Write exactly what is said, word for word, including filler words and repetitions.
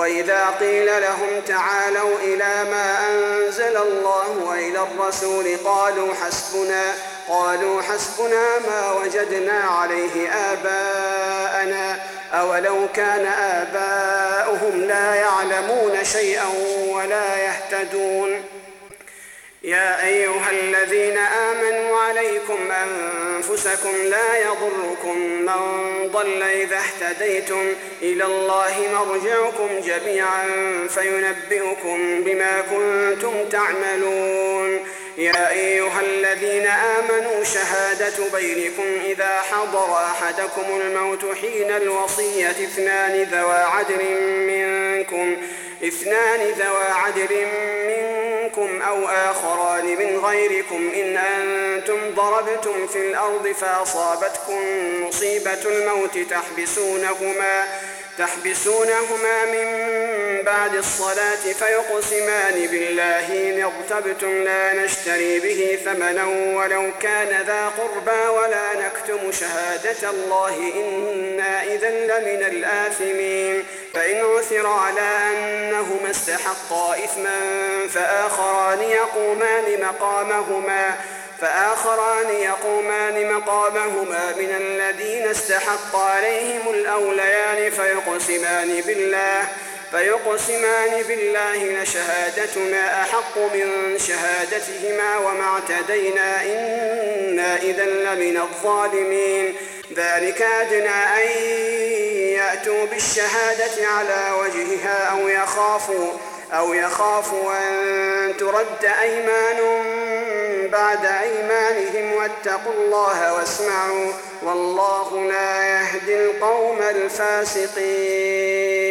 وإذا قيل لهم تعالوا إلى ما أنزل الله وإلى الرسول قالوا حسبنا قالوا حسبنا ما وجدنا عليه آباءنا أولو كان آباؤهم لا يعلمون شيئا ولا يهتدون. يا أيها الذين آمنوا عليكم أنفسكم لا يضركم من ضل إذا اهتديتم إلى الله مرجعكم جميعا فينبئكم بما كنتم تعملون. يا أيها الذين آمنوا شهادة بينكم إذا حضر أحدكم الموت حين الوصية اثنان ذوى عدل منكم اثنان ذوى عدل منكم أو آخران من غيركم إن أنتم ضربتم في الأرض فأصابتكم مصيبة الموت تحبسونهما تحبسونهما من بعد الصلاة فيقسمان بالله إن ارتبتم لا نشتري به ثمنا ولو كان ذا قربى ولا نكتم شهادة الله إنا إذا لمن الآثمين. فإن عثر على أنهما استحقا إثما فآخران يقومان مقامهما فآخران يقومان مقامهما من الذين استحق عليهم الأوليان فيقسمان بالله فيقسمان بالله لشهادتنا أحق من شهادتهما وما اعتدينا إنا إذا لمن الظالمين. ذلك أدنى أن يأتوا بالشهادة على وجهها أو يخافوا أو يخافوا أن ترد أيمان بعد أيمانهم واتقوا الله واسمعوا والله لا يهدي القوم الفاسقين.